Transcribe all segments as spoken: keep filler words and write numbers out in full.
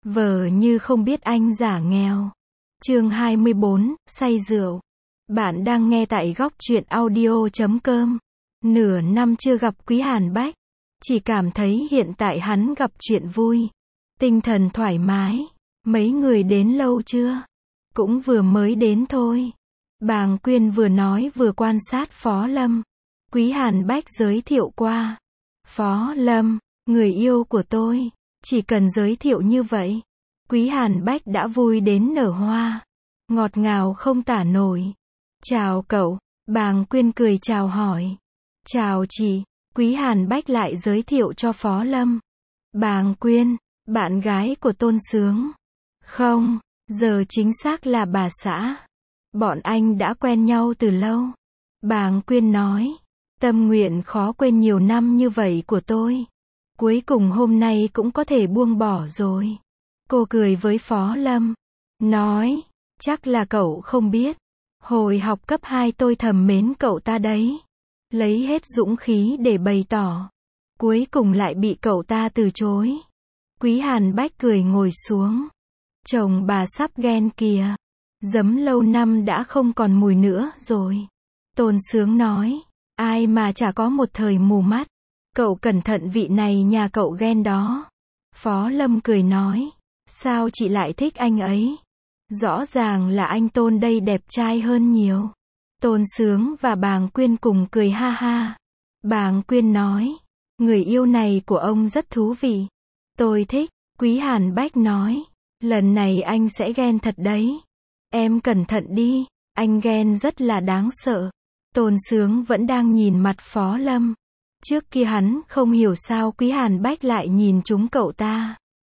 Vờ như không biết anh giả nghèo. Chương hai mươi bốn, say rượu. Bạn đang nghe tại góc truyện audio chấm com. Nửa năm chưa gặp Quý Hàn Bách. Chỉ cảm thấy hiện tại hắn gặp chuyện vui. Tinh thần thoải mái. Mấy người đến lâu chưa? Cũng vừa mới đến thôi. Bàng Quyên vừa nói vừa quan sát Phó Lâm. Quý Hàn Bách giới thiệu qua. Phó Lâm, người yêu của tôi. Chỉ cần giới thiệu như vậy, Quý Hàn Bách đã vui đến nở hoa. Ngọt ngào không tả nổi. Chào cậu, Bàng Quyên cười chào hỏi. Chào chị, Quý Hàn Bách lại giới thiệu cho Phó Lâm. Bàng Quyên, bạn gái của Tôn Sướng. Không, giờ chính xác là bà xã. Bọn anh đã quen nhau từ lâu. Bàng Quyên nói, tâm nguyện khó quên nhiều năm như vậy của tôi. Cuối cùng hôm nay cũng có thể buông bỏ rồi. Cô cười với Phó Lâm. Nói, chắc là cậu không biết. Hồi học cấp hai tôi thầm mến cậu ta đấy. Lấy hết dũng khí để bày tỏ. Cuối cùng lại bị cậu ta từ chối. Quý Hàn Bách cười ngồi xuống. Chồng bà sắp ghen kìa. Giấm lâu năm đã không còn mùi nữa rồi. Tôn Sướng nói, ai mà chả có một thời mù mắt. Cậu cẩn thận vị này nhà cậu ghen đó. Phó Lâm cười nói, sao chị lại thích anh ấy? Rõ ràng là anh Tôn đây đẹp trai hơn nhiều. Tôn Sướng và Bàng Quyên cùng cười ha ha. Bàng Quyên nói, người yêu này của ông rất thú vị. Tôi thích. Quý Hàn Bách nói, lần này anh sẽ ghen thật đấy. Em cẩn thận đi, anh ghen rất là đáng sợ. Tôn Sướng vẫn đang nhìn mặt Phó Lâm. Trước kia hắn không hiểu sao Quý Hàn Bách lại nhìn trúng cậu ta.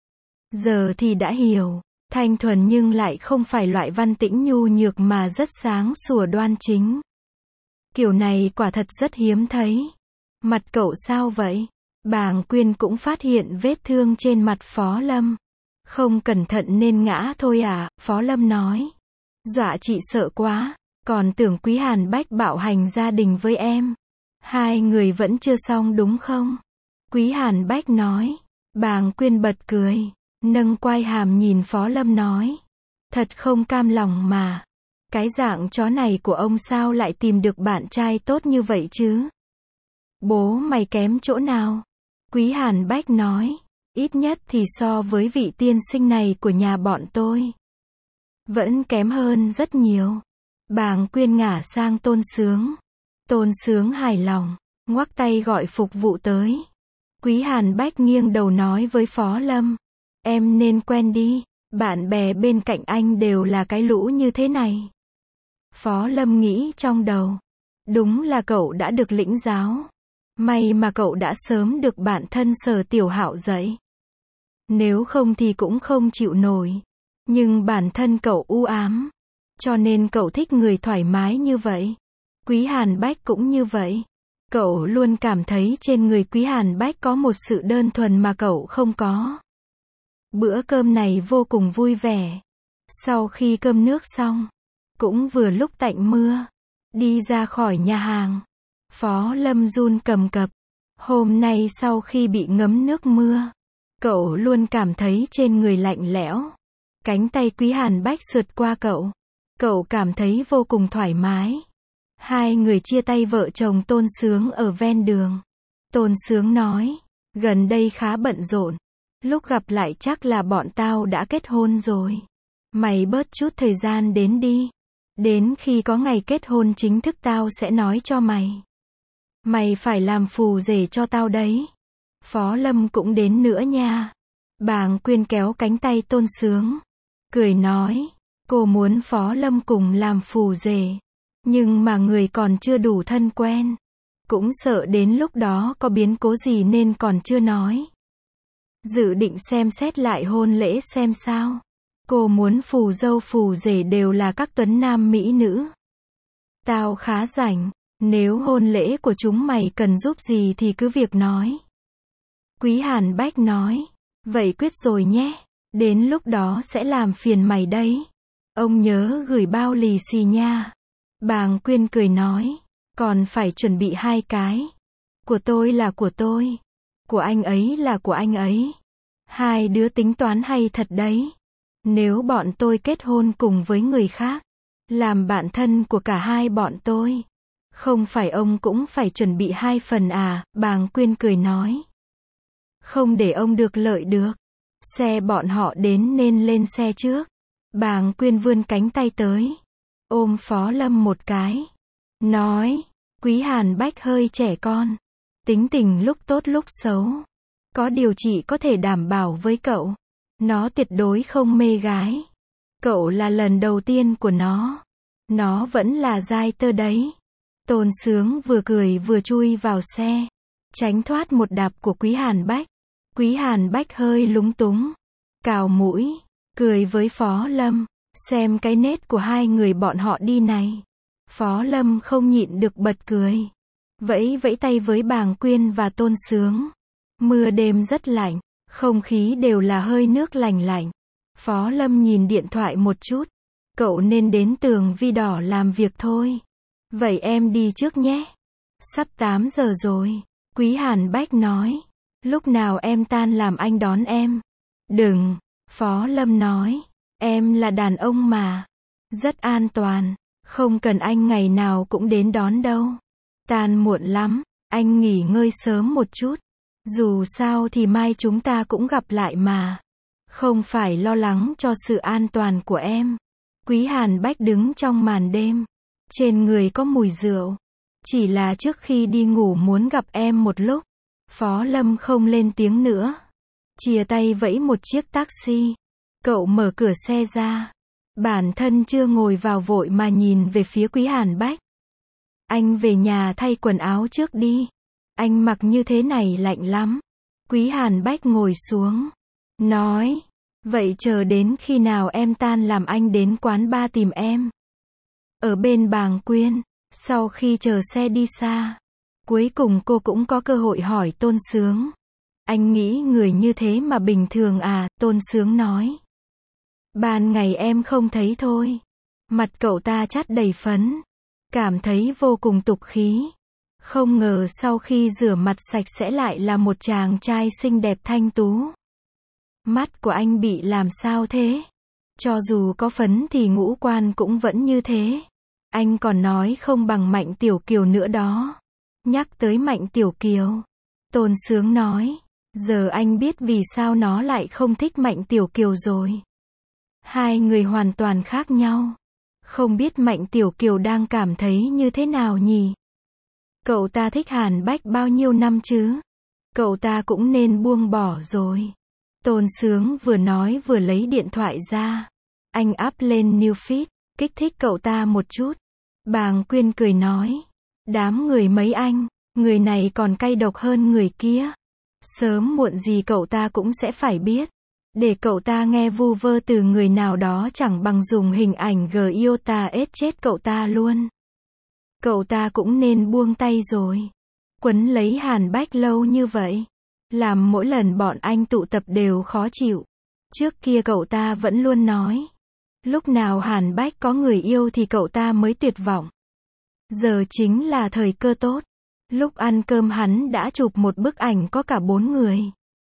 Giờ thì đã hiểu, thanh thuần nhưng lại không phải loại văn tĩnh nhu nhược mà rất sáng sủa đoan chính. Kiểu này quả thật rất hiếm thấy. Mặt cậu sao vậy? Bàng Quyên cũng phát hiện vết thương trên mặt Phó Lâm. Không cẩn thận nên ngã thôi à, Phó Lâm nói. Dọa chị sợ quá, còn tưởng Quý Hàn Bách bạo hành gia đình với em. Hai người vẫn chưa xong đúng không? Quý Hàn Bách nói. Bàng Quyên bật cười, nâng quai hàm nhìn Phó Lâm nói. Thật không cam lòng mà. Cái dạng chó này của ông sao lại tìm được bạn trai tốt như vậy chứ? Bố mày kém chỗ nào? Quý Hàn Bách nói. Ít nhất thì so với vị tiên sinh này của nhà bọn tôi. Vẫn kém hơn rất nhiều. Bàng Quyên ngả sang Tôn Sướng. Tôn Sướng hài lòng, ngoắc tay gọi phục vụ tới. Quý Hàn Bách nghiêng đầu nói với Phó Lâm. Em nên quen đi, bạn bè bên cạnh anh đều là cái lũ như thế này. Phó Lâm nghĩ trong đầu. Đúng là cậu đã được lĩnh giáo. May mà cậu đã sớm được bạn thân Sở Tiểu Hạo dạy. Nếu không thì cũng không chịu nổi. Nhưng bản thân cậu u ám. Cho nên cậu thích người thoải mái như vậy. Quý Hàn Bách cũng như vậy. Cậu luôn cảm thấy trên người Quý Hàn Bách có một sự đơn thuần mà cậu không có. Bữa cơm này vô cùng vui vẻ. Sau khi cơm nước xong, cũng vừa lúc tạnh mưa, đi ra khỏi nhà hàng, Phó Lâm run cầm cập. Hôm nay sau khi bị ngấm nước mưa, cậu luôn cảm thấy trên người lạnh lẽo. Cánh tay Quý Hàn Bách sượt qua cậu. Cậu cảm thấy vô cùng thoải mái. Hai người chia tay vợ chồng Tôn Sướng ở ven đường. Tôn Sướng nói, gần đây khá bận rộn. Lúc gặp lại chắc là bọn tao đã kết hôn rồi. Mày bớt chút thời gian đến đi. Đến khi có ngày kết hôn chính thức tao sẽ nói cho mày. Mày phải làm phù rể cho tao đấy. Phó Lâm cũng đến nữa nha. Bàng Quyên kéo cánh tay Tôn Sướng. Cười nói, cô muốn Phó Lâm cùng làm phù rể. Nhưng mà người còn chưa đủ thân quen. Cũng sợ đến lúc đó có biến cố gì nên còn chưa nói. Dự định xem xét lại hôn lễ xem sao. Cô muốn phù dâu phù rể đều là các tuấn nam mỹ nữ. Tao khá rảnh. Nếu hôn lễ của chúng mày cần giúp gì thì cứ việc nói. Quý Hàn Bách nói. Vậy quyết rồi nhé. Đến lúc đó sẽ làm phiền mày đấy. Ông nhớ gửi bao lì xì nha. Bàng Quyên cười nói. Còn phải chuẩn bị hai cái. Của tôi là của tôi. Của anh ấy là của anh ấy. Hai đứa tính toán hay thật đấy. Nếu bọn tôi kết hôn cùng với người khác, làm bạn thân của cả hai bọn tôi, không phải ông cũng phải chuẩn bị hai phần à, Bàng Quyên cười nói. Không để ông được lợi được. Xe bọn họ đến nên lên xe trước. Bàng Quyên vươn cánh tay tới, ôm Phó Lâm một cái, nói, Quý Hàn Bách hơi trẻ con, tính tình lúc tốt lúc xấu. Có điều chị có thể đảm bảo với cậu, nó tuyệt đối không mê gái. Cậu là lần đầu tiên của nó. Nó vẫn là giai tơ đấy. Tôn Sướng vừa cười vừa chui vào xe, tránh thoát một đạp của Quý Hàn Bách. Quý Hàn Bách hơi lúng túng, cào mũi, cười với Phó Lâm, xem cái nết của hai người bọn họ đi này. Phó Lâm không nhịn được bật cười, vẫy vẫy tay với Bàng Quyên và Tôn Sướng. Mưa đêm rất lạnh, không khí đều là hơi nước lành lạnh. Phó Lâm nhìn điện thoại một chút, cậu nên đến Tường Vi Đỏ làm việc thôi. Vậy em đi trước nhé. Sắp tám giờ rồi, Quý Hàn Bách nói. Lúc nào em tan làm anh đón em. Đừng, Phó Lâm nói. Em là đàn ông mà. Rất an toàn, không cần anh ngày nào cũng đến đón đâu. Tan muộn lắm, anh nghỉ ngơi sớm một chút. Dù sao thì mai chúng ta cũng gặp lại mà. Không phải lo lắng cho sự an toàn của em. Quý Hàn Bách đứng trong màn đêm. Trên người có mùi rượu. Chỉ là trước khi đi ngủ muốn gặp em một lúc. Phó Lâm không lên tiếng nữa. Chia tay vẫy một chiếc taxi. Cậu mở cửa xe ra. Bản thân chưa ngồi vào vội mà nhìn về phía Quý Hàn Bách. Anh về nhà thay quần áo trước đi. Anh mặc như thế này lạnh lắm. Quý Hàn Bách ngồi xuống, nói, vậy chờ đến khi nào em tan làm anh đến quán bar tìm em. Ở bên Bàng Quyên, sau khi chờ xe đi xa, cuối cùng cô cũng có cơ hội hỏi Tôn Sướng. Anh nghĩ người như thế mà bình thường à, Tôn Sướng nói. Ban ngày em không thấy thôi. Mặt cậu ta chát đầy phấn, cảm thấy vô cùng tục khí. Không ngờ sau khi rửa mặt sạch sẽ lại là một chàng trai xinh đẹp thanh tú. Mắt của anh bị làm sao thế? Cho dù có phấn thì ngũ quan cũng vẫn như thế. Anh còn nói không bằng Mạnh Tiểu Kiều nữa đó. Nhắc tới Mạnh Tiểu Kiều, Tôn Sướng nói, giờ anh biết vì sao nó lại không thích Mạnh Tiểu Kiều rồi. Hai người hoàn toàn khác nhau. Không biết Mạnh Tiểu Kiều đang cảm thấy như thế nào nhỉ? Cậu ta thích Hàn Bách bao nhiêu năm chứ? Cậu ta cũng nên buông bỏ rồi. Tôn Sướng vừa nói vừa lấy điện thoại ra. Anh up lên new feed, kích thích cậu ta một chút. Bàng Quyên cười nói. Đám người mấy anh, người này còn cay độc hơn người kia. Sớm muộn gì cậu ta cũng sẽ phải biết. Để cậu ta nghe vu vơ từ người nào đó chẳng bằng dùng hình ảnh G I O T A ết chết cậu ta luôn. Cậu ta cũng nên buông tay rồi. Quấn lấy Hàn Bách lâu như vậy, làm mỗi lần bọn anh tụ tập đều khó chịu. Trước kia cậu ta vẫn luôn nói, lúc nào Hàn Bách có người yêu thì cậu ta mới tuyệt vọng. Giờ chính là thời cơ tốt. Lúc ăn cơm hắn đã chụp một bức ảnh có cả bốn người.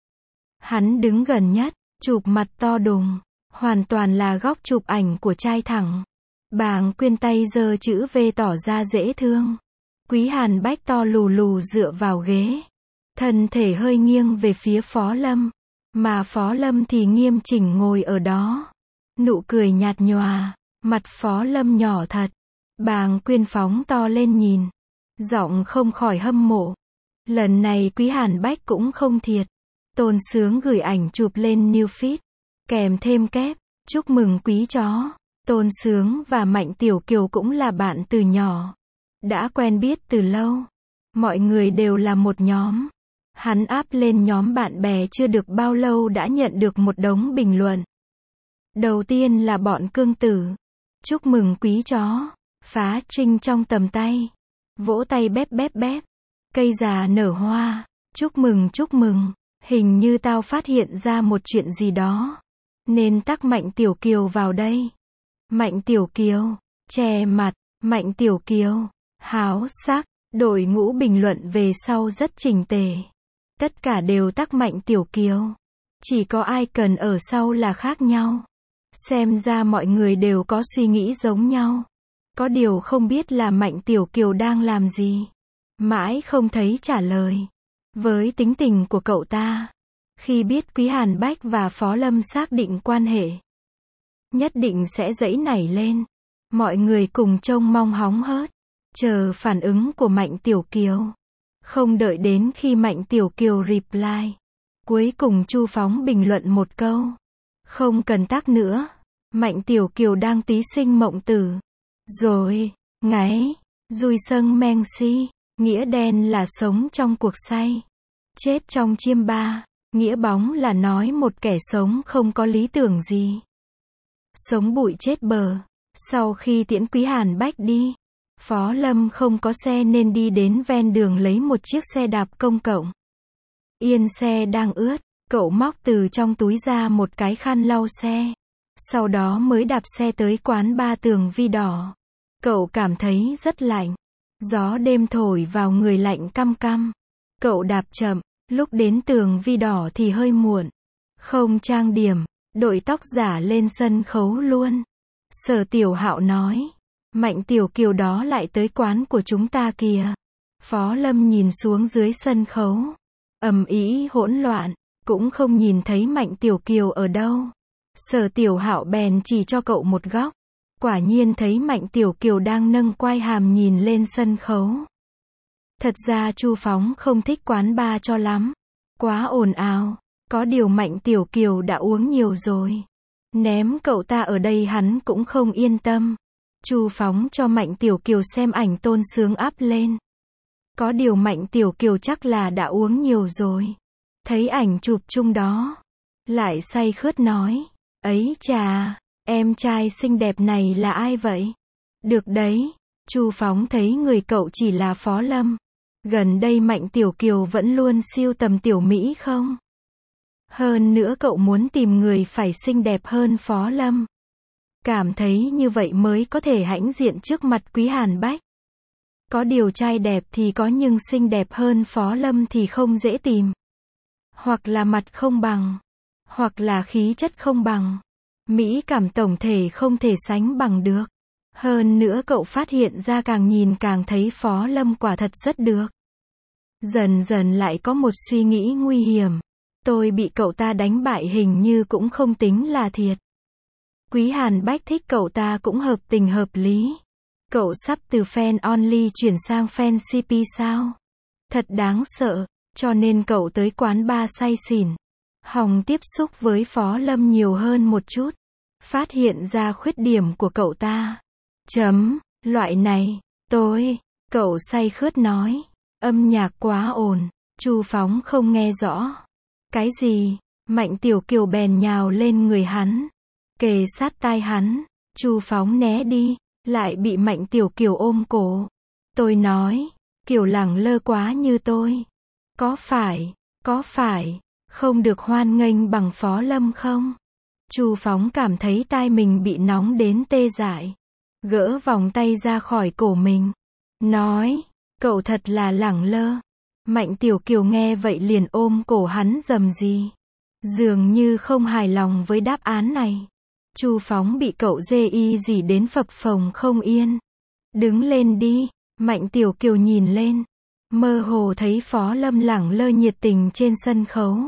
Hắn đứng gần nhất, chụp mặt to đùng, hoàn toàn là góc chụp ảnh của trai thẳng. Bàng Quyên tay giơ chữ V tỏ ra dễ thương. Quý Hàn Bách to lù lù dựa vào ghế, thân thể hơi nghiêng về phía Phó Lâm, mà Phó Lâm thì nghiêm chỉnh ngồi ở đó. Nụ cười nhạt nhòa, mặt Phó Lâm nhỏ thật. Bàng Quyên phóng to lên nhìn, giọng không khỏi hâm mộ. Lần này Quý Hàn Bách cũng không thiệt. Tôn Sướng gửi ảnh chụp lên new feed, kèm thêm kép, chúc mừng quý chó. Tôn Sướng và Mạnh Tiểu Kiều cũng là bạn từ nhỏ. Đã quen biết từ lâu. Mọi người đều là một nhóm. Hắn up lên nhóm bạn bè chưa được bao lâu đã nhận được một đống bình luận. Đầu tiên là bọn cương tử. Chúc mừng quý chó. Phá trinh trong tầm tay. Vỗ tay bép bép bép. Cây già nở hoa. Chúc mừng chúc mừng. Hình như tao phát hiện ra một chuyện gì đó. Nên tắc Mạnh Tiểu Kiều vào đây. Mạnh Tiểu Kiều, che mặt, Mạnh Tiểu Kiều, háo sắc, đội ngũ bình luận về sau rất chỉnh tề. Tất cả đều tắc Mạnh Tiểu Kiều. Chỉ có ai cần ở sau là khác nhau. Xem ra mọi người đều có suy nghĩ giống nhau. Có điều không biết là Mạnh Tiểu Kiều đang làm gì. Mãi không thấy trả lời. Với tính tình của cậu ta, khi biết Quý Hàn Bách và Phó Lâm xác định quan hệ, nhất định sẽ giãy nảy lên. Mọi người cùng trông mong hóng hớt, chờ phản ứng của Mạnh Tiểu Kiều. Không đợi đến khi Mạnh Tiểu Kiều reply, cuối cùng Chu Phóng bình luận một câu. Không cần tác nữa. Mạnh Tiểu Kiều đang tí sinh mộng tử. Rồi, ngáy, dùi sâng meng si, nghĩa đen là sống trong cuộc say. Chết trong chiêm ba, nghĩa bóng là nói một kẻ sống không có lý tưởng gì. Sống bụi chết bờ. Sau khi tiễn Quý Hàn Bách đi, Phó Lâm không có xe nên đi đến ven đường lấy một chiếc xe đạp công cộng. Yên xe đang ướt, cậu móc từ trong túi ra một cái khăn lau xe. Sau đó mới đạp xe tới quán ba Tường Vi Đỏ. Cậu cảm thấy rất lạnh. Gió đêm thổi vào người lạnh căm căm. Cậu đạp chậm, lúc đến Tường Vi Đỏ thì hơi muộn. Không trang điểm, đội tóc giả lên sân khấu luôn. Sở Tiểu Hạo nói, Mạnh Tiểu Kiều đó lại tới quán của chúng ta kìa. Phó Lâm nhìn xuống dưới sân khấu. Ầm ĩ hỗn loạn, cũng không nhìn thấy Mạnh Tiểu Kiều ở đâu. Sở Tiểu Hạo bèn chỉ cho cậu một góc. Quả nhiên thấy Mạnh Tiểu Kiều đang nâng quai hàm nhìn lên sân khấu. Thật ra Chu Phóng không thích quán bar cho lắm. Quá ồn ào. Có điều Mạnh Tiểu Kiều đã uống nhiều rồi. Ném cậu ta ở đây hắn cũng không yên tâm. Chu Phóng cho Mạnh Tiểu Kiều xem ảnh Tôn Sướng up lên. Có điều Mạnh Tiểu Kiều chắc là đã uống nhiều rồi. Thấy ảnh chụp chung đó, lại say khướt nói, ấy chà, em trai xinh đẹp này là ai vậy? Được đấy, Chu Phóng thấy người cậu chỉ là Phó Lâm. Gần đây Mạnh Tiểu Kiều vẫn luôn siêu tầm tiểu mỹ không? Hơn nữa cậu muốn tìm người phải xinh đẹp hơn Phó Lâm. Cảm thấy như vậy mới có thể hãnh diện trước mặt Quý Hàn Bách. Có điều trai đẹp thì có nhưng xinh đẹp hơn Phó Lâm thì không dễ tìm. Hoặc là mặt không bằng, hoặc là khí chất không bằng. Mỹ cảm tổng thể không thể sánh bằng được. Hơn nữa cậu phát hiện ra càng nhìn càng thấy Phó Lâm quả thật rất được. Dần dần lại có một suy nghĩ nguy hiểm. Tôi bị cậu ta đánh bại hình như cũng không tính là thiệt. Quý Hàn Bách thích cậu ta cũng hợp tình hợp lý. Cậu sắp từ fan only chuyển sang fan xê pê sao? Thật đáng sợ, cho nên cậu tới quán bar say xỉn. Hòng tiếp xúc với Phó Lâm nhiều hơn một chút. Phát hiện ra khuyết điểm của cậu ta. Chấm, loại này, tôi, cậu say khướt nói. Âm nhạc quá ồn, Chu Phóng không nghe rõ. Cái gì? Mạnh Tiểu Kiều bèn nhào lên người hắn. Kề sát tai hắn. Chu Phóng né đi, lại bị Mạnh Tiểu Kiều ôm cổ. Tôi nói, Kiều lẳng lơ quá như tôi. Có phải, có phải, không được hoan nghênh bằng Phó Lâm không? Chu Phóng cảm thấy tai mình bị nóng đến tê dại. Gỡ vòng tay ra khỏi cổ mình. Nói, cậu thật là lẳng lơ. Mạnh Tiểu Kiều nghe vậy liền ôm cổ hắn rầm rì. Dường như không hài lòng với đáp án này. Chu Phóng bị cậu dê y gì đến phập phồng không yên. Đứng lên đi, Mạnh Tiểu Kiều nhìn lên. Mơ hồ thấy Phó Lâm lẳng lơ nhiệt tình trên sân khấu.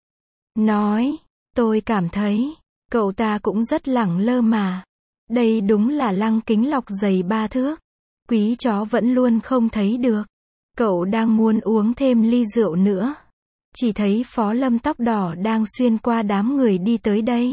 Nói, tôi cảm thấy, cậu ta cũng rất lẳng lơ mà. Đây đúng là lăng kính lọc dày ba thước. Quý chó vẫn luôn không thấy được. Cậu đang muốn uống thêm ly rượu nữa. Chỉ thấy Phó Lâm tóc đỏ đang xuyên qua đám người đi tới đây.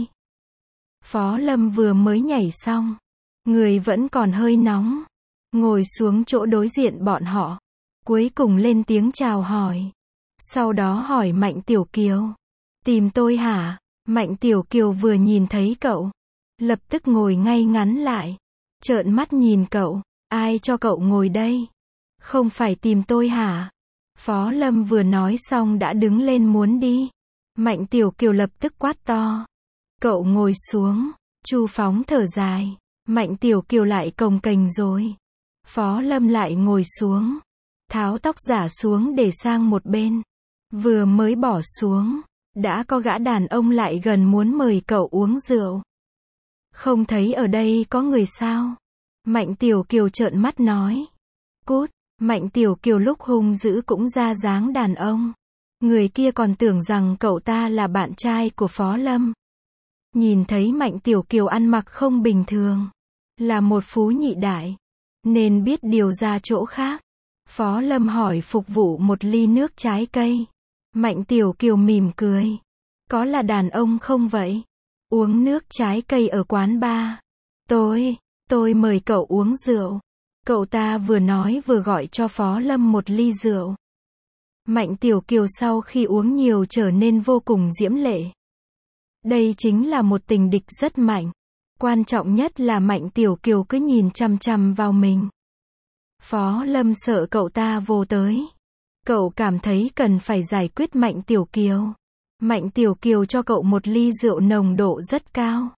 Phó Lâm vừa mới nhảy xong. Người vẫn còn hơi nóng. Ngồi xuống chỗ đối diện bọn họ. Cuối cùng lên tiếng chào hỏi. Sau đó hỏi Mạnh Tiểu Kiều. Tìm tôi hả? Mạnh Tiểu Kiều vừa nhìn thấy cậu. Lập tức ngồi ngay ngắn lại. Trợn mắt nhìn cậu. Ai cho cậu ngồi đây? Không phải tìm tôi hả? Phó Lâm vừa nói xong đã đứng lên muốn đi. Mạnh Tiểu Kiều lập tức quát to. Cậu ngồi xuống. Chu Phóng thở dài. Mạnh Tiểu Kiều lại cồng kềnh rồi. Phó Lâm lại ngồi xuống. Tháo tóc giả xuống để sang một bên. Vừa mới bỏ xuống. đã có gã đàn ông lại gần muốn mời cậu uống rượu. Không thấy ở đây có người sao? Mạnh Tiểu Kiều trợn mắt nói. Cút, Mạnh Tiểu Kiều lúc hung dữ cũng ra dáng đàn ông. Người kia còn tưởng rằng cậu ta là bạn trai của Phó Lâm. Nhìn thấy Mạnh Tiểu Kiều ăn mặc không bình thường, là một phú nhị đại, nên biết điều ra chỗ khác. Phó Lâm hỏi phục vụ một ly nước trái cây. Mạnh Tiểu Kiều mỉm cười. Có là đàn ông không vậy? Uống nước trái cây ở quán bar. Tôi, tôi mời cậu uống rượu. Cậu ta vừa nói vừa gọi cho Phó Lâm một ly rượu. Mạnh Tiểu Kiều sau khi uống nhiều trở nên vô cùng diễm lệ. Đây chính là một tình địch rất mạnh. Quan trọng nhất là Mạnh Tiểu Kiều cứ nhìn chằm chằm vào mình. Phó Lâm sợ cậu ta vô tới. Cậu cảm thấy cần phải giải quyết Mạnh Tiểu Kiều. Mạnh Tiểu Kiều cho cậu một ly rượu nồng độ rất cao.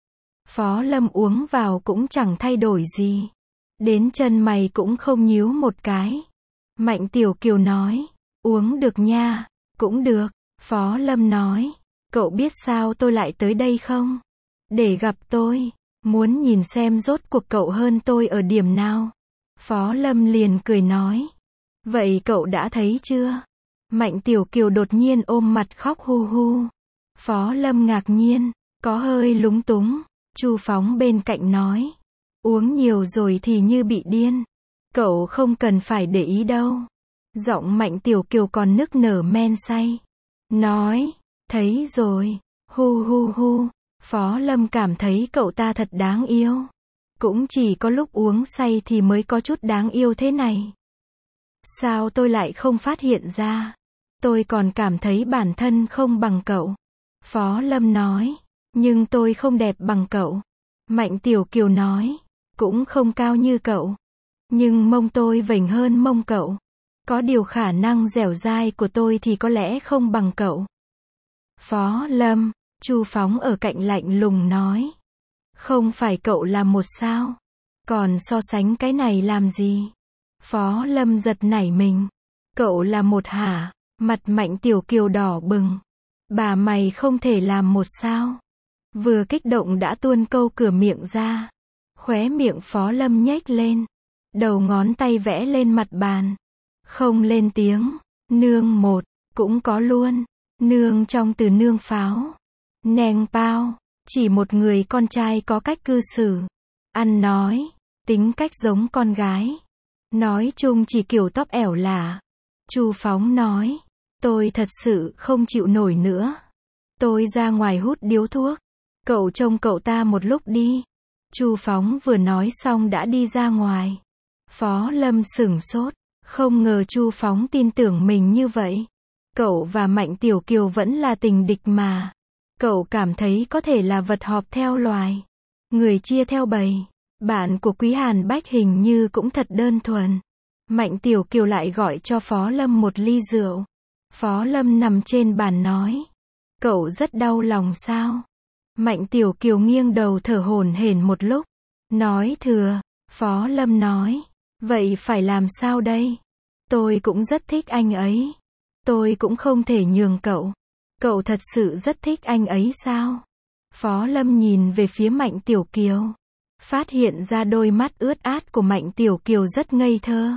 Phó Lâm uống vào cũng chẳng thay đổi gì. Đến chân mày cũng không nhíu một cái. Mạnh Tiểu Kiều nói, uống được nha. Cũng được, Phó Lâm nói. Cậu biết sao tôi lại tới đây không? Để gặp tôi. Muốn nhìn xem rốt cuộc cậu hơn tôi ở điểm nào. Phó Lâm liền cười nói. Vậy cậu đã thấy chưa? Mạnh Tiểu Kiều đột nhiên ôm mặt khóc hu hu. Phó Lâm ngạc nhiên, có hơi lúng túng. Chu Phóng bên cạnh nói. Uống nhiều rồi thì như bị điên. Cậu không cần phải để ý đâu. Giọng Mạnh Tiểu Kiều còn nức nở men say. Nói, thấy rồi, hu hu hu. Phó Lâm cảm thấy cậu ta thật đáng yêu. Cũng chỉ có lúc uống say thì mới có chút đáng yêu thế này. Sao tôi lại không phát hiện ra? Tôi còn cảm thấy bản thân không bằng cậu. Phó Lâm nói. Nhưng tôi không đẹp bằng cậu. Mạnh Tiểu Kiều nói. Cũng không cao như cậu. Nhưng mông tôi vểnh hơn mông cậu. Có điều khả năng dẻo dai của tôi thì có lẽ không bằng cậu. Phó Lâm, Chu Phóng ở cạnh lạnh lùng nói. Không phải cậu là một sao? Còn so sánh cái này làm gì? Phó Lâm giật nảy mình. Cậu là một hả? Mặt Mạnh Tiểu Kiều đỏ bừng. Bà mày không thể làm một sao? Vừa kích động đã tuôn câu cửa miệng ra. Khóe miệng Phó Lâm nhếch lên. Đầu ngón tay vẽ lên mặt bàn. Không lên tiếng. Nương một, cũng có luôn. Nương trong từ nương pháo. Neng pao. Chỉ một người con trai có cách cư xử. Ăn nói. Tính cách giống con gái. Nói chung chỉ kiểu tóc ẻo lả. Chu Phóng nói. Tôi thật sự không chịu nổi nữa. Tôi ra ngoài hút điếu thuốc. Cậu trông cậu ta một lúc đi. Chu Phóng vừa nói xong đã đi ra ngoài. Phó Lâm sửng sốt. Không ngờ Chu Phóng tin tưởng mình như vậy. Cậu và Mạnh Tiểu Kiều vẫn là tình địch mà. Cậu cảm thấy có thể là vật họp theo loài. Người chia theo bầy. Bạn của Quý Hàn Bách hình như cũng thật đơn thuần. Mạnh Tiểu Kiều lại gọi cho Phó Lâm một ly rượu. Phó Lâm nằm trên bàn nói. Cậu rất đau lòng sao? Mạnh Tiểu Kiều nghiêng đầu thở hổn hển một lúc. Nói thừa. Phó Lâm nói. Vậy phải làm sao đây? Tôi cũng rất thích anh ấy. Tôi cũng không thể nhường cậu. Cậu thật sự rất thích anh ấy sao? Phó Lâm nhìn về phía Mạnh Tiểu Kiều. Phát hiện ra đôi mắt ướt át của Mạnh Tiểu Kiều rất ngây thơ.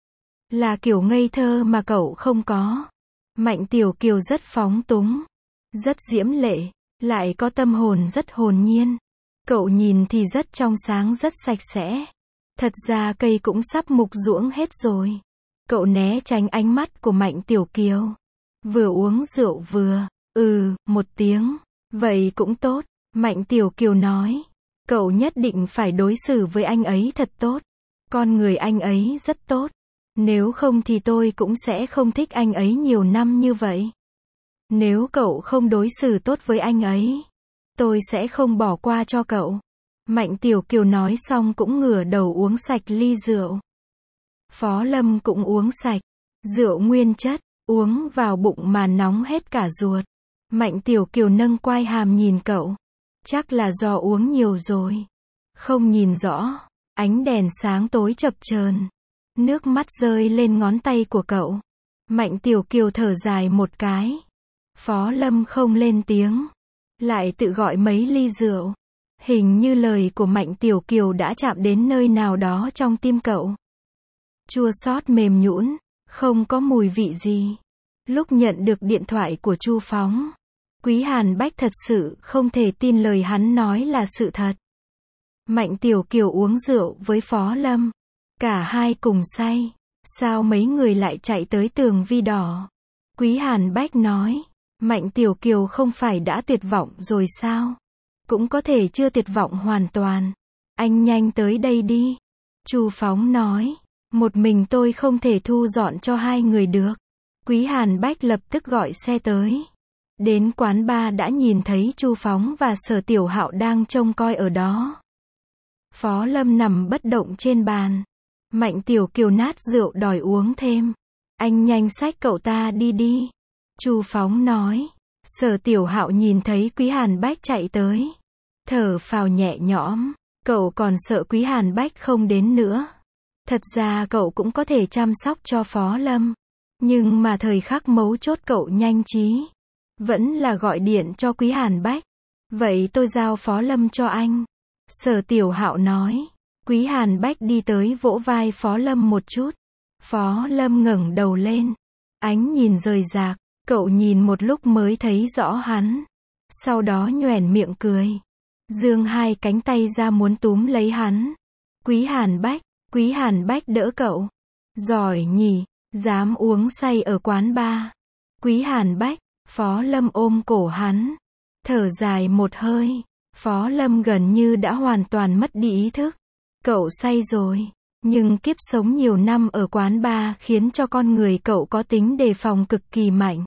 Là kiểu ngây thơ mà cậu không có. Mạnh Tiểu Kiều rất phóng túng. Rất diễm lệ. Lại có tâm hồn rất hồn nhiên. Cậu nhìn thì rất trong sáng rất sạch sẽ. Thật ra cây cũng sắp mục ruỗng hết rồi. Cậu né tránh ánh mắt của Mạnh Tiểu Kiều. Vừa uống rượu vừa, ừ, một tiếng. Vậy cũng tốt. Mạnh Tiểu Kiều nói. Cậu nhất định phải đối xử với anh ấy thật tốt. Con người anh ấy rất tốt. Nếu không thì tôi cũng sẽ không thích anh ấy nhiều năm như vậy. Nếu cậu không đối xử tốt với anh ấy, tôi sẽ không bỏ qua cho cậu. Mạnh Tiểu Kiều nói xong cũng ngửa đầu uống sạch ly rượu. Phó Lâm cũng uống sạch. Rượu nguyên chất, uống vào bụng mà nóng hết cả ruột. Mạnh Tiểu Kiều nâng quai hàm nhìn cậu. Chắc là do uống nhiều rồi. Không nhìn rõ. Ánh đèn sáng tối chập chờn. Nước mắt rơi lên ngón tay của cậu. Mạnh Tiểu Kiều thở dài một cái. Phó Lâm không lên tiếng, lại tự gọi mấy ly rượu. Hình như lời của Mạnh Tiểu Kiều đã chạm đến nơi nào đó trong tim cậu. Chua xót mềm nhũn, không có mùi vị gì. Lúc nhận được điện thoại của Chu Phóng, Quý Hàn Bách thật sự không thể tin lời hắn nói là sự thật. Mạnh Tiểu Kiều uống rượu với Phó Lâm, cả hai cùng say. Sao mấy người lại chạy tới Tường Vi đỏ? Quý Hàn Bách nói, Mạnh Tiểu Kiều không phải đã tuyệt vọng rồi sao? Cũng có thể chưa tuyệt vọng hoàn toàn. Anh nhanh tới đây đi. Chu Phóng nói, một mình tôi không thể thu dọn cho hai người được. Quý Hàn Bách lập tức gọi xe tới. Đến quán bar đã nhìn thấy Chu Phóng và Sở Tiểu Hạo đang trông coi ở đó. Phó Lâm nằm bất động trên bàn. Mạnh Tiểu Kiều nát rượu đòi uống thêm. Anh nhanh xách cậu ta đi đi. Chu Phóng nói. Sở Tiểu Hạo nhìn thấy Quý Hàn Bách chạy tới, thở phào nhẹ nhõm. Cậu còn sợ Quý Hàn Bách không đến nữa. Thật ra cậu cũng có thể chăm sóc cho Phó Lâm. Nhưng mà thời khắc mấu chốt cậu nhanh trí. Vẫn là gọi điện cho Quý Hàn Bách. Vậy tôi giao Phó Lâm cho anh. Sở Tiểu Hạo nói. Quý Hàn Bách đi tới vỗ vai Phó Lâm một chút. Phó Lâm ngẩng đầu lên. Ánh nhìn rời rạc. Cậu nhìn một lúc mới thấy rõ hắn. Sau đó nhoẻn miệng cười. Giương hai cánh tay ra muốn túm lấy hắn. Quý Hàn Bách. Quý Hàn Bách đỡ cậu. Giỏi nhỉ, dám uống say ở quán bar. Quý Hàn Bách. Phó Lâm ôm cổ hắn. Thở dài một hơi. Phó Lâm gần như đã hoàn toàn mất đi ý thức. Cậu say rồi. Nhưng kiếp sống nhiều năm ở quán bar khiến cho con người cậu có tính đề phòng cực kỳ mạnh.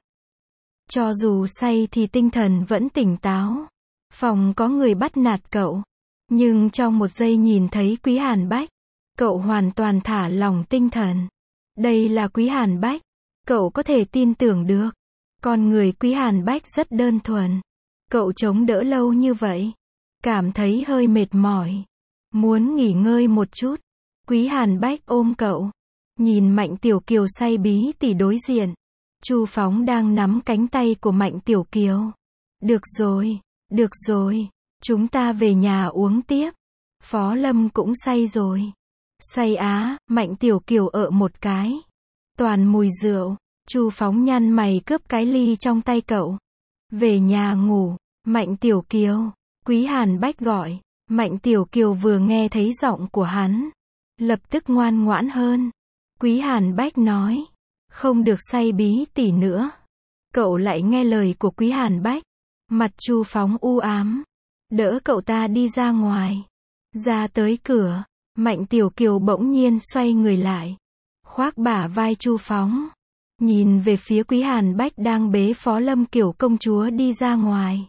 Cho dù say thì tinh thần vẫn tỉnh táo. Phòng có người bắt nạt cậu. Nhưng trong một giây nhìn thấy Quý Hàn Bách, cậu hoàn toàn thả lỏng tinh thần. Đây là Quý Hàn Bách. Cậu có thể tin tưởng được. Con người Quý Hàn Bách rất đơn thuần. Cậu chống đỡ lâu như vậy. Cảm thấy hơi mệt mỏi. Muốn nghỉ ngơi một chút. Quý Hàn Bách ôm cậu. Nhìn Mạnh Tiểu Kiều say bí tỉ đối diện. Chu Phóng đang nắm cánh tay của Mạnh Tiểu Kiều. Được rồi, được rồi. Chúng ta về nhà uống tiếp. Phó Lâm cũng say rồi. Say á, Mạnh Tiểu Kiều ợ một cái. Toàn mùi rượu. Chu Phóng nhăn mày cướp cái ly trong tay cậu. Về nhà ngủ. Mạnh Tiểu Kiều. Quý Hàn Bách gọi. Mạnh Tiểu Kiều vừa nghe thấy giọng của hắn, lập tức ngoan ngoãn hơn. Quý Hàn Bách nói. Không được say bí tỉ nữa. Cậu lại nghe lời của Quý Hàn Bách. Mặt Chu Phóng u ám. Đỡ cậu ta đi ra ngoài. Ra tới cửa. Mạnh Tiểu Kiều bỗng nhiên xoay người lại. Khoác bả vai Chu Phóng. Nhìn về phía Quý Hàn Bách đang bế Phó Lâm kiểu công chúa đi ra ngoài.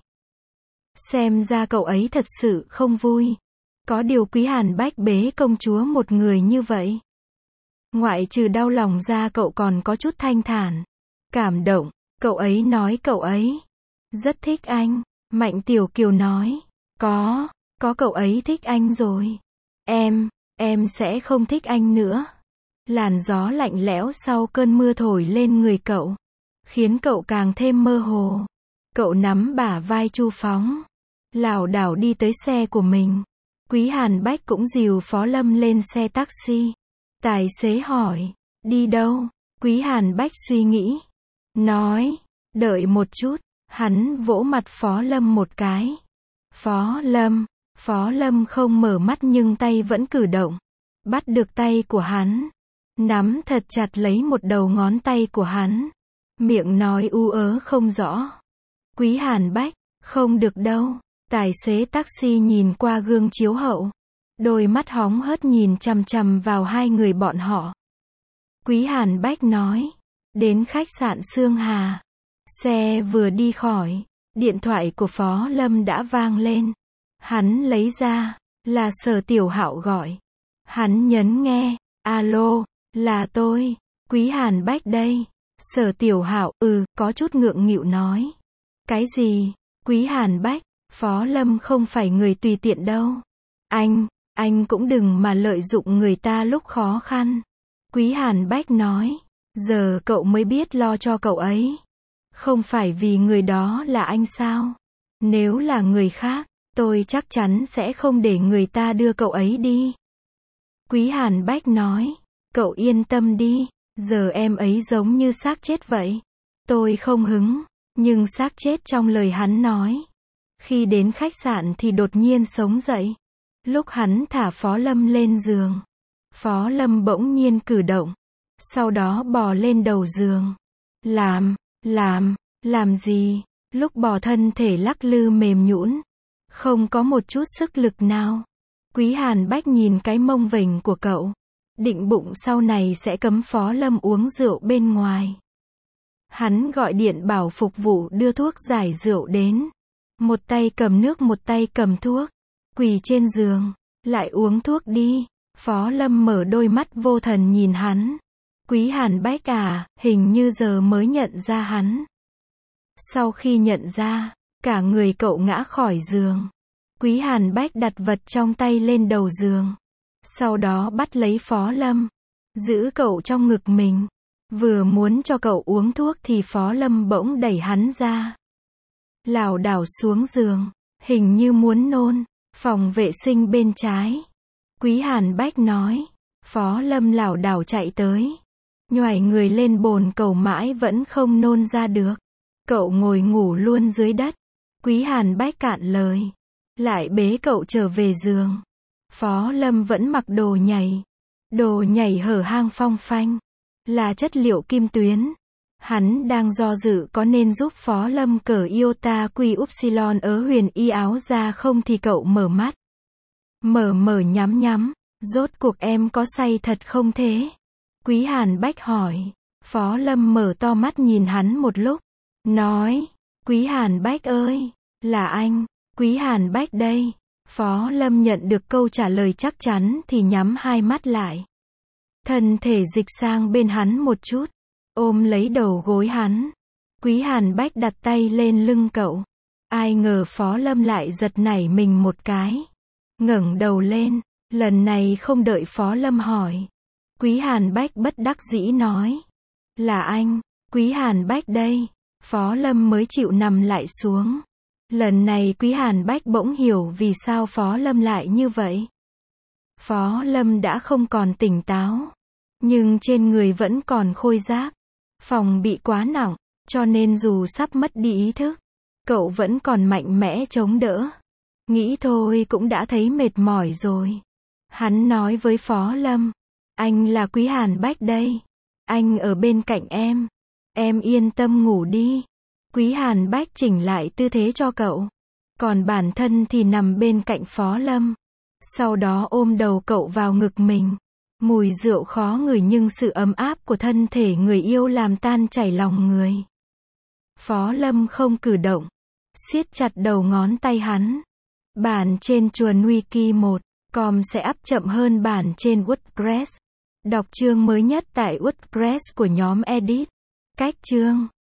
Xem ra cậu ấy thật sự không vui. Có điều Quý Hàn Bách bế công chúa một người như vậy. Ngoại trừ đau lòng ra cậu còn có chút thanh thản. Cảm động. Cậu ấy nói cậu ấy rất thích anh. Mạnh Tiểu Kiều nói. Có, có cậu ấy thích anh rồi. Em, em sẽ không thích anh nữa. Làn gió lạnh lẽo sau cơn mưa thổi lên người cậu, khiến cậu càng thêm mơ hồ. Cậu nắm bả vai Chu Phóng, lảo đảo đi tới xe của mình. Quý Hàn Bách cũng dìu Phó Lâm lên xe taxi. Tài xế hỏi, đi đâu? Quý Hàn Bách suy nghĩ, nói, đợi một chút. Hắn vỗ mặt Phó Lâm một cái. Phó Lâm, Phó Lâm không mở mắt nhưng tay vẫn cử động. Bắt được tay của hắn, nắm thật chặt lấy một đầu ngón tay của hắn. Miệng nói u ớ không rõ. Quý Hàn Bách, không được đâu. Tài xế taxi nhìn qua gương chiếu hậu. Đôi mắt hóng hớt nhìn chằm chằm vào hai người bọn họ. Quý Hàn Bách nói, đến khách sạn Sương Hà. Xe vừa đi khỏi, điện thoại của Phó Lâm đã vang lên. Hắn lấy ra, là Sở Tiểu Hạo gọi. Hắn nhấn nghe, alo, là tôi, Quý Hàn Bách đây. Sở Tiểu Hạo, ừ, có chút ngượng nghịu nói. Cái gì? Quý Hàn Bách, Phó Lâm không phải người tùy tiện đâu. Anh, anh cũng đừng mà lợi dụng người ta lúc khó khăn. Quý Hàn Bách nói, giờ cậu mới biết lo cho cậu ấy. Không phải vì người đó là anh sao? Nếu là người khác, tôi chắc chắn sẽ không để người ta đưa cậu ấy đi. Quý Hàn Bách nói, cậu yên tâm đi, giờ em ấy giống như xác chết vậy. Tôi không hứng, nhưng xác chết trong lời hắn nói. Khi đến khách sạn thì đột nhiên sống dậy. Lúc hắn thả Phó Lâm lên giường, Phó Lâm bỗng nhiên cử động, sau đó bò lên đầu giường. Làm, làm, làm gì? Lúc bò thân thể lắc lư mềm nhũn, không có một chút sức lực nào. Quý Hàn Bách nhìn cái mông vểnh của cậu, định bụng sau này sẽ cấm Phó Lâm uống rượu bên ngoài. Hắn gọi điện bảo phục vụ đưa thuốc giải rượu đến. Một tay cầm nước một tay cầm thuốc, quỳ trên giường, lại uống thuốc đi. Phó Lâm mở đôi mắt vô thần nhìn hắn. Quý Hàn Bách à, hình như giờ mới nhận ra hắn. Sau khi nhận ra, cả người cậu ngã khỏi giường. Quý Hàn Bách đặt vật trong tay lên đầu giường. Sau đó bắt lấy Phó Lâm, giữ cậu trong ngực mình. Vừa muốn cho cậu uống thuốc thì Phó Lâm bỗng đẩy hắn ra. Lảo đảo xuống giường, hình như muốn nôn. Phòng vệ sinh bên trái. Quý Hàn Bách nói. Phó Lâm lảo đảo chạy tới, nhoài người lên bồn cầu mãi vẫn không nôn ra được. Cậu ngồi ngủ luôn dưới đất. Quý Hàn Bách cạn lời, lại bế cậu trở về giường. Phó Lâm vẫn mặc đồ nhảy. Đồ nhảy hở hang phong phanh, là chất liệu kim tuyến. Hắn đang do dự có nên giúp Phó Lâm cởi iota quy upsilon ớ huyền y áo ra không thì cậu mở mắt. Mở mở nhắm nhắm, rốt cuộc em có say thật không thế? Quý Hàn Bách hỏi. Phó Lâm mở to mắt nhìn hắn một lúc, nói, Quý Hàn Bách ơi, là anh, Quý Hàn Bách đây. Phó Lâm nhận được câu trả lời chắc chắn thì nhắm hai mắt lại. Thân thể dịch sang bên hắn một chút, ôm lấy đầu gối hắn. Quý Hàn Bách đặt tay lên lưng cậu. Ai ngờ Phó Lâm lại giật nảy mình một cái. Ngẩng đầu lên, lần này không đợi Phó Lâm hỏi. Quý Hàn Bách bất đắc dĩ nói, là anh, Quý Hàn Bách đây. Phó Lâm mới chịu nằm lại xuống. Lần này Quý Hàn Bách bỗng hiểu vì sao Phó Lâm lại như vậy. Phó Lâm đã không còn tỉnh táo, nhưng trên người vẫn còn khôi giáp. Phòng bị quá nặng, cho nên dù sắp mất đi ý thức, cậu vẫn còn mạnh mẽ chống đỡ. Nghĩ thôi cũng đã thấy mệt mỏi rồi. Hắn nói với Phó Lâm, anh là Quý Hàn Bách đây. Anh ở bên cạnh em. Em yên tâm ngủ đi. Quý Hàn Bách chỉnh lại tư thế cho cậu. Còn bản thân thì nằm bên cạnh Phó Lâm. Sau đó ôm đầu cậu vào ngực mình. Mùi rượu khó ngửi nhưng sự ấm áp của thân thể người yêu làm tan chảy lòng người. Phó Lâm không cử động, siết chặt đầu ngón tay hắn. Bản trên chuồn wiki một chấm com sẽ up chậm hơn bản trên WordPress. Đọc chương mới nhất tại WordPress của nhóm Edit. Cách chương